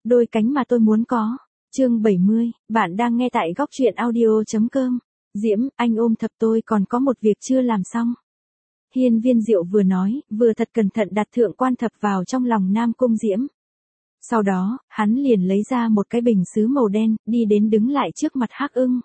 đôi cánh mà tôi muốn có. Chương 70, bạn đang nghe tại góc truyện audio.com. Diễm, anh ôm thập tôi còn có một việc chưa làm xong. Hiên Viên Diệu vừa nói, vừa thật cẩn thận đặt thượng quan thập vào trong lòng Nam Cung Diễm. Sau đó, hắn liền lấy ra một cái bình sứ màu đen, đi đến đứng lại trước mặt Hắc Ưng.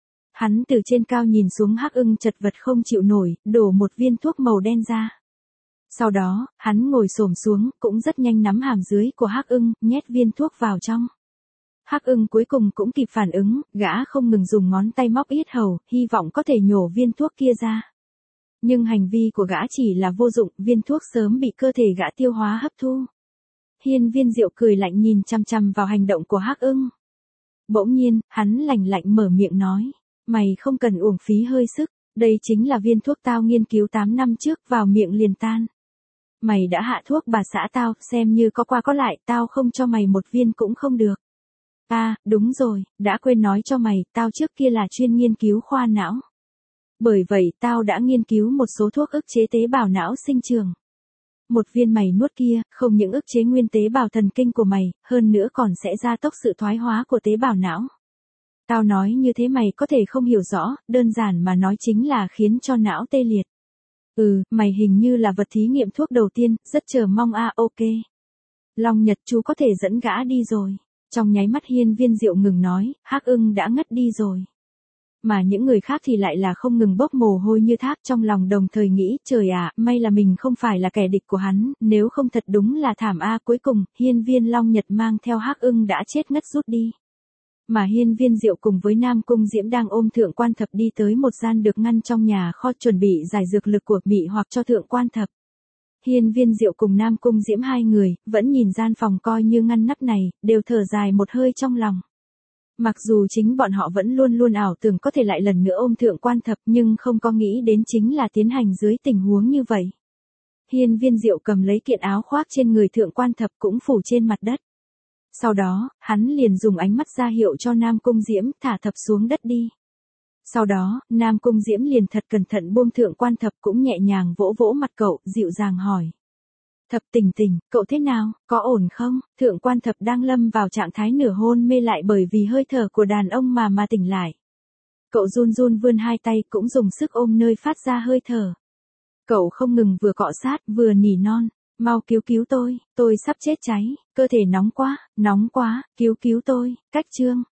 Hắn từ trên cao nhìn xuống Hắc Ưng chật vật không chịu nổi, đổ một viên thuốc màu đen ra. Sau đó, hắn ngồi xổm xuống, cũng rất nhanh nắm hàm dưới của Hắc Ưng, nhét viên thuốc vào trong. Hắc Ưng cuối cùng cũng kịp phản ứng, gã không ngừng dùng ngón tay móc yết hầu, hy vọng có thể nhổ viên thuốc kia ra. Nhưng hành vi của gã chỉ là vô dụng, viên thuốc sớm bị cơ thể gã tiêu hóa hấp thu. Hiên Viên Diệu cười lạnh nhìn chằm chằm vào hành động của Hắc Ưng. Bỗng nhiên, hắn lạnh lạnh mở miệng nói, mày không cần uổng phí hơi sức, đây chính là viên thuốc tao nghiên cứu 8 năm trước, vào miệng liền tan. Mày đã hạ thuốc bà xã tao, xem như có qua có lại, tao không cho mày một viên cũng không được. À, đúng rồi, đã quên nói cho mày, tao trước kia là chuyên nghiên cứu khoa não. Bởi vậy tao đã nghiên cứu một số thuốc ức chế tế bào não sinh trưởng. Một viên mày nuốt kia, không những ức chế nguyên tế bào thần kinh của mày, hơn nữa còn sẽ gia tốc sự thoái hóa của tế bào não. Tao nói như thế mày có thể không hiểu rõ, đơn giản mà nói chính là khiến cho não tê liệt. Mày hình như là vật thí nghiệm thuốc đầu tiên, rất chờ mong ok. Long Nhật chú có thể dẫn gã đi rồi. Trong nháy mắt Hiên Viên Diệu ngừng nói, Hắc Ưng đã ngất đi rồi. Mà những người khác thì lại là không ngừng bốc mồ hôi như thác, trong lòng đồng thời nghĩ, trời ạ, may là mình không phải là kẻ địch của hắn, nếu không thật đúng là thảm cuối cùng, Hiên Viên Long Nhật mang theo Hắc Ưng đã chết ngất rút đi. Mà Hiên Viên Diệu cùng với Nam Cung Diễm đang ôm thượng quan thập đi tới một gian được ngăn trong nhà kho, chuẩn bị giải dược lực của mị hoặc cho thượng quan thập. Hiên Viên Diệu cùng Nam Cung Diễm hai người, vẫn nhìn gian phòng coi như ngăn nắp này, đều thở dài một hơi trong lòng. Mặc dù chính bọn họ vẫn luôn luôn ảo tưởng có thể lại lần nữa ôm thượng quan thập, nhưng không có nghĩ đến chính là tiến hành dưới tình huống như vậy. Hiên Viên Diệu cầm lấy kiện áo khoác trên người thượng quan thập cũng phủ trên mặt đất. Sau đó, hắn liền dùng ánh mắt ra hiệu cho Nam Cung Diễm thả thập xuống đất đi. Sau đó, Nam Cung Diễm liền thật cẩn thận buông thượng quan thập, cũng nhẹ nhàng vỗ vỗ mặt cậu, dịu dàng hỏi. Thập tỉnh, cậu thế nào, có ổn không? Thượng quan thập đang lâm vào trạng thái nửa hôn mê lại bởi vì hơi thở của đàn ông mà tỉnh lại. Cậu run run vươn hai tay cũng dùng sức ôm nơi phát ra hơi thở. Cậu không ngừng vừa cọ sát vừa nỉ non, mau cứu tôi sắp chết cháy, cơ thể nóng quá, cứu tôi, cách chương.